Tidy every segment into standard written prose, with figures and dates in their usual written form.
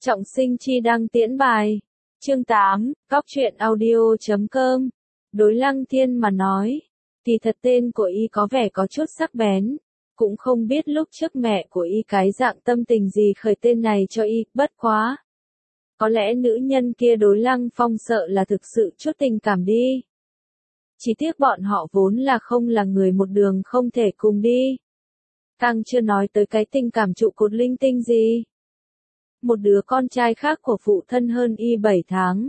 Trọng Sinh chi đăng tiễn bài. Chương 8, Góc truyện audio.com. Đối Lăng Thiên mà nói, kỳ thật tên của y có vẻ có chút sắc bén, cũng không biết lúc trước mẹ của y cái dạng tâm tình gì khởi tên này cho y, bất quá. Có lẽ nữ nhân kia đối Lăng Phong sợ là thực sự chút tình cảm đi. Chỉ tiếc bọn họ vốn là không là người một đường không thể cùng đi. Càng chưa nói tới cái tình cảm trụ cột linh tinh gì. Một đứa con trai khác của phụ thân hơn y 7 tháng.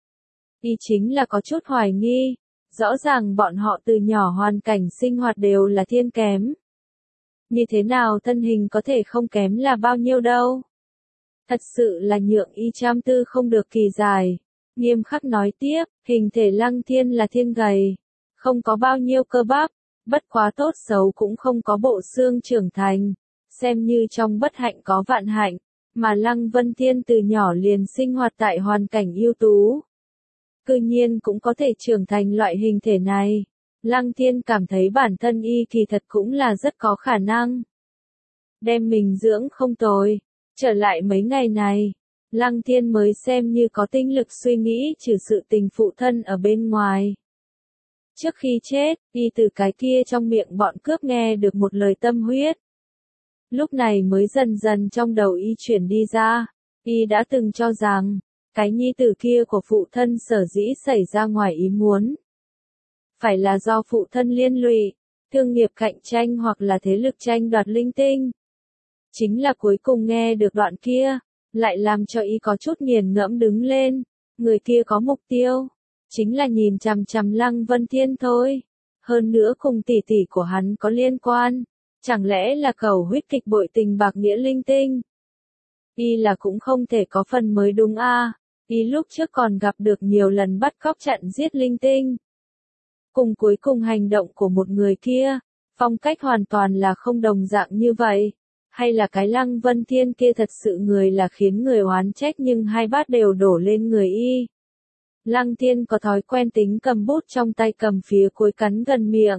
Y chính là có chút hoài nghi, rõ ràng bọn họ từ nhỏ hoàn cảnh sinh hoạt đều là thiên kém. Như thế nào thân hình có thể không kém là bao nhiêu đâu. Thật sự là nhượng y cham tư không được kỳ dài. Nghiêm khắc nói tiếp, hình thể Lăng Thiên là thiên gầy, không có bao nhiêu cơ bắp, bất quá tốt xấu cũng không có bộ xương trưởng thành, xem như trong bất hạnh có vạn hạnh. Mà Lăng Vân Thiên từ nhỏ liền sinh hoạt tại hoàn cảnh ưu tú. Cư nhiên cũng có thể trưởng thành loại hình thể này. Lăng Thiên cảm thấy bản thân y kỳ thật cũng là rất có khả năng. Đem mình dưỡng không tồi. Trở lại mấy ngày này, Lăng Thiên mới xem như có tinh lực suy nghĩ trừ sự tình phụ thân ở bên ngoài. Trước khi chết, y từ cái kia trong miệng bọn cướp nghe được một lời tâm huyết. Lúc này mới dần dần trong đầu y chuyển đi ra, y đã từng cho rằng, cái nhi tử kia của phụ thân sở dĩ xảy ra ngoài ý muốn. Phải là do phụ thân liên lụy, thương nghiệp cạnh tranh hoặc là thế lực tranh đoạt linh tinh. Chính là cuối cùng nghe được đoạn kia, lại làm cho y có chút nghiền ngẫm đứng lên, người kia có mục tiêu, chính là nhìn chằm chằm Lăng Vân Thiên thôi, hơn nữa cùng tỷ tỷ của hắn có liên quan. Chẳng lẽ là cầu huyết kịch bội tình bạc nghĩa linh tinh? Y là cũng không thể có phần mới đúng a. Y lúc trước còn gặp được nhiều lần bắt cóc chặn giết linh tinh. Cùng cuối cùng hành động của một người kia, phong cách hoàn toàn là không đồng dạng như vậy. Hay là cái Lăng Vân Thiên kia thật sự người là khiến người oán trách nhưng hai bát đều đổ lên người y. Lăng Thiên có thói quen tính cầm bút trong tay cầm phía cuối cắn gần miệng.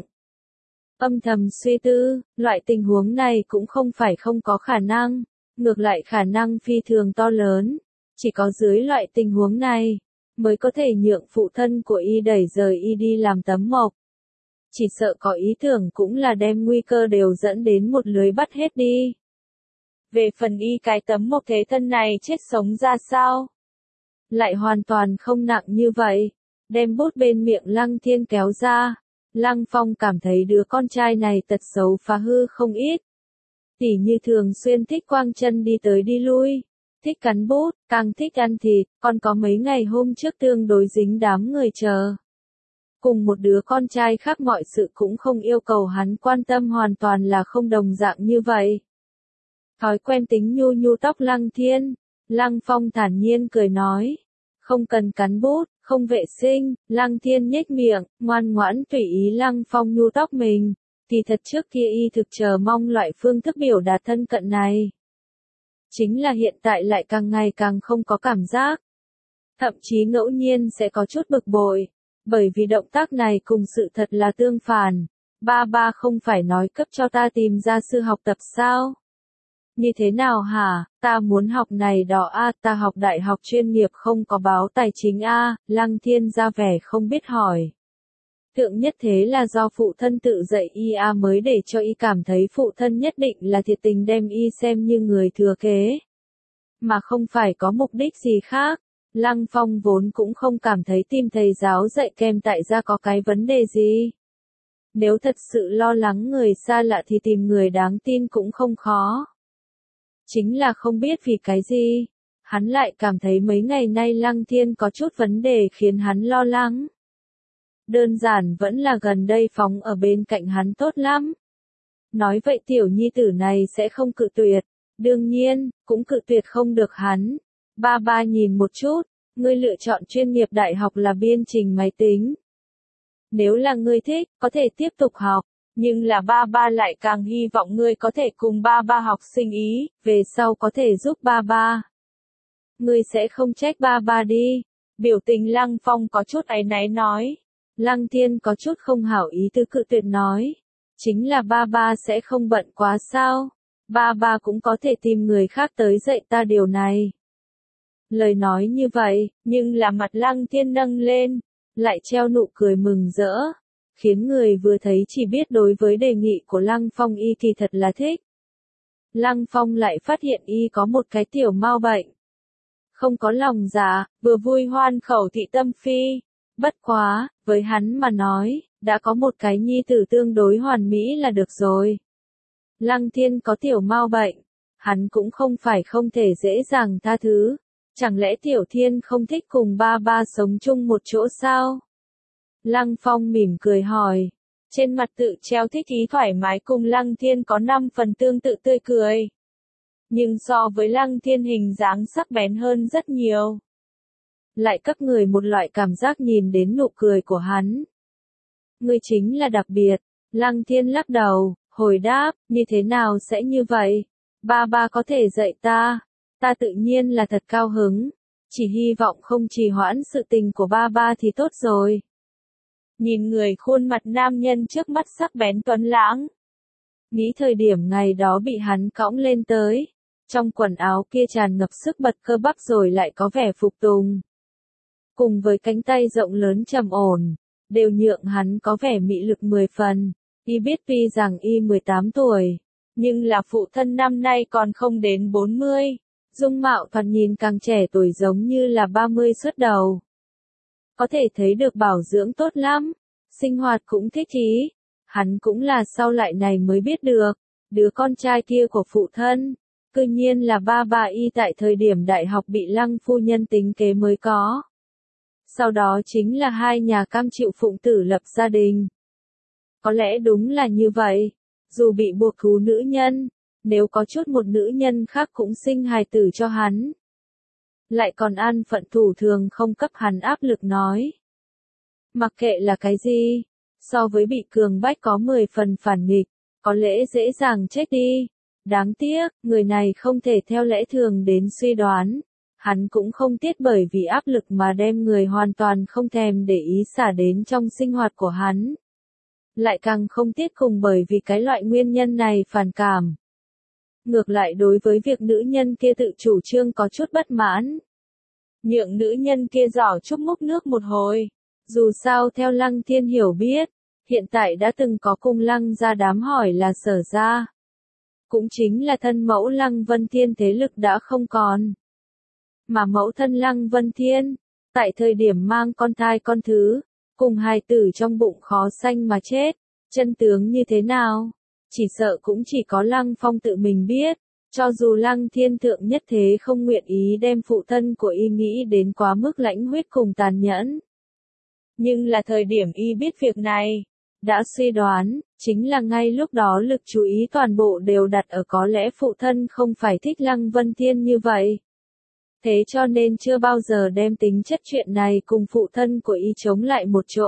Âm thầm suy tư, loại tình huống này cũng không phải không có khả năng, ngược lại khả năng phi thường to lớn, chỉ có dưới loại tình huống này, mới có thể nhượng phụ thân của y đẩy rời y đi làm tấm mộc. Chỉ sợ có ý tưởng cũng là đem nguy cơ đều dẫn đến một lưới bắt hết đi. Về phần y cái tấm mộc thế thân này chết sống ra sao? Lại hoàn toàn không nặng như vậy, đem bút bên miệng Lăng Thiên kéo ra. Lăng Phong cảm thấy đứa con trai này tật xấu phá hư không ít. Tỉ như thường xuyên thích quang chân đi tới đi lui, thích cắn bút, càng thích ăn thịt, còn có mấy ngày hôm trước tương đối dính đám người chờ. Cùng một đứa con trai khác mọi sự cũng không yêu cầu hắn quan tâm hoàn toàn là không đồng dạng như vậy. Thói quen tính nhu nhu tóc Lăng Thiên, Lăng Phong thản nhiên cười nói. Không cần cắn bút, không vệ sinh, Lăng Thiên nhếch miệng, ngoan ngoãn tùy ý Lăng Phong nhu tóc mình. Kỳ thật trước kia y thực chờ mong loại phương thức biểu đạt thân cận này. Chính là hiện tại lại càng ngày càng không có cảm giác. Thậm chí ngẫu nhiên sẽ có chút bực bội. Bởi vì động tác này cùng sự thật là tương phản. Ba không phải nói cấp cho ta tìm ra sư học tập sao? Như thế nào hả, ta muốn học này đó a, ta học đại học chuyên nghiệp không có báo tài chính a. Lăng Thiên ra vẻ không biết hỏi. Thượng nhất thế là do phụ thân tự dạy y mới để cho y cảm thấy phụ thân nhất định là thiệt tình đem y xem như người thừa kế. Mà không phải có mục đích gì khác. Lăng Phong vốn cũng không cảm thấy tìm thầy giáo dạy kèm tại gia có cái vấn đề gì. Nếu thật sự lo lắng người xa lạ thì tìm người đáng tin cũng không khó. Chính là không biết vì cái gì, hắn lại cảm thấy mấy ngày nay Lăng Thiên có chút vấn đề khiến hắn lo lắng. Đơn giản vẫn là gần đây phóng ở bên cạnh hắn tốt lắm. Nói vậy tiểu nhi tử này sẽ không cự tuyệt, đương nhiên, cũng cự tuyệt không được hắn. Ba nhìn một chút, ngươi lựa chọn chuyên nghiệp đại học là biên trình máy tính. Nếu là ngươi thích, có thể tiếp tục học. Nhưng là ba lại càng hy vọng ngươi có thể cùng ba học sinh ý, về sau có thể giúp ba. Ngươi sẽ không trách ba đi. Biểu tình Lăng Phong có chút áy náy nói. Lăng Thiên có chút không hảo ý tứ cự tuyệt nói. Chính là ba sẽ không bận quá sao. Ba cũng có thể tìm người khác tới dạy ta điều này. Lời nói như vậy, nhưng là mặt Lăng Thiên nâng lên, lại treo nụ cười mừng rỡ, khiến người vừa thấy chỉ biết đối với đề nghị của Lăng Phong y thì thật là thích. Lăng Phong lại phát hiện y có một cái tiểu mau bệnh. Không có lòng dạ, vừa vui hoan khẩu thị tâm phi. Bất quá, với hắn mà nói, đã có một cái nhi tử tương đối hoàn mỹ là được rồi. Lăng Thiên có tiểu mau bệnh, hắn cũng không phải không thể dễ dàng tha thứ. Chẳng lẽ Tiểu Thiên không thích cùng ba ba sống chung một chỗ sao? Lăng Phong mỉm cười hỏi. Trên mặt tự treo thích ý thoải mái cùng Lăng Thiên có 5 phần tương tự tươi cười. Nhưng so với Lăng Thiên hình dáng sắc bén hơn rất nhiều. Lại cấp người một loại cảm giác nhìn đến nụ cười của hắn. Ngươi chính là đặc biệt. Lăng Thiên lắc đầu, hồi đáp, như thế nào sẽ như vậy? Ba ba có thể dạy ta. Ta tự nhiên là thật cao hứng. Chỉ hy vọng không trì hoãn sự tình của ba ba thì tốt rồi. Nhìn người khuôn mặt nam nhân trước mắt sắc bén tuấn lãng. Nghĩ thời điểm ngày đó bị hắn cõng lên tới. Trong quần áo kia tràn ngập sức bật cơ bắp rồi lại có vẻ phục tùng. Cùng với cánh tay rộng lớn trầm ổn, đều nhượng hắn có vẻ mị lực 10 phần. Y biết tuy rằng y 18 tuổi, nhưng là phụ thân năm nay còn không đến 40. Dung mạo thoạt nhìn càng trẻ tuổi giống như là 30 xuất đầu. Có thể thấy được bảo dưỡng tốt lắm, sinh hoạt cũng thích ý. Hắn cũng là sau lại này mới biết được, đứa con trai kia của phụ thân, cư nhiên là ba bà y tại thời điểm đại học bị Lăng phu nhân tính kế mới có. Sau đó chính là hai nhà cam chịu phụng tử lập gia đình. Có lẽ đúng là như vậy, dù bị buộc thú nữ nhân. Nếu có chút một nữ nhân khác cũng sinh hài tử cho hắn. Lại còn an phận thủ thường không cấp hắn áp lực nói. Mặc kệ là cái gì, so với bị cường bách có 10 phần phản nghịch, có lẽ dễ dàng chết đi. Đáng tiếc, người này không thể theo lẽ thường đến suy đoán. Hắn cũng không tiếc bởi vì áp lực mà đem người hoàn toàn không thèm để ý xả đến trong sinh hoạt của hắn. Lại càng không tiếc cùng bởi vì cái loại nguyên nhân này phản cảm. Ngược lại đối với việc nữ nhân kia tự chủ trương có chút bất mãn. Nhượng nữ nhân kia giỏ chúc múc nước một hồi. Dù sao theo Lăng Thiên hiểu biết, hiện tại đã từng có cùng Lăng gia đám hỏi là Sở gia. Cũng chính là thân mẫu Lăng Vân Thiên thế lực đã không còn. Mà mẫu thân Lăng Vân Thiên, tại thời điểm mang con thai con thứ, cùng hài tử trong bụng khó sanh mà chết, chân tướng như thế nào? Chỉ sợ cũng chỉ có Lăng Phong tự mình biết, cho dù Lăng Thiên thượng nhất thế không nguyện ý đem phụ thân của y nghĩ đến quá mức lãnh huyết cùng tàn nhẫn. Nhưng là thời điểm y biết việc này, đã suy đoán, chính là ngay lúc đó lực chú ý toàn bộ đều đặt ở có lẽ phụ thân không phải thích Lăng Vân Thiên như vậy. Thế cho nên chưa bao giờ đem tính chất chuyện này cùng phụ thân của y chống lại một chỗ.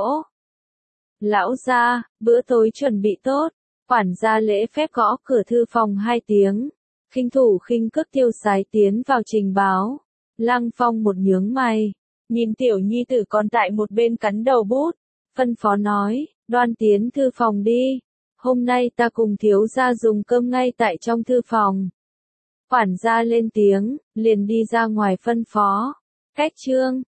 Lão gia, bữa tối chuẩn bị tốt. Quản gia lễ phép gõ cửa thư phòng 2 tiếng. Khinh thủ khinh cước Tiêu Sái tiến vào trình báo. Lăng Phong một nhướng mày. Nhìn tiểu nhi tử còn tại một bên cắn đầu bút. Phân phó nói, đoan tiến thư phòng đi. Hôm nay ta cùng thiếu gia dùng cơm ngay tại trong thư phòng. Quản gia lên tiếng, liền đi ra ngoài phân phó. Cách chương.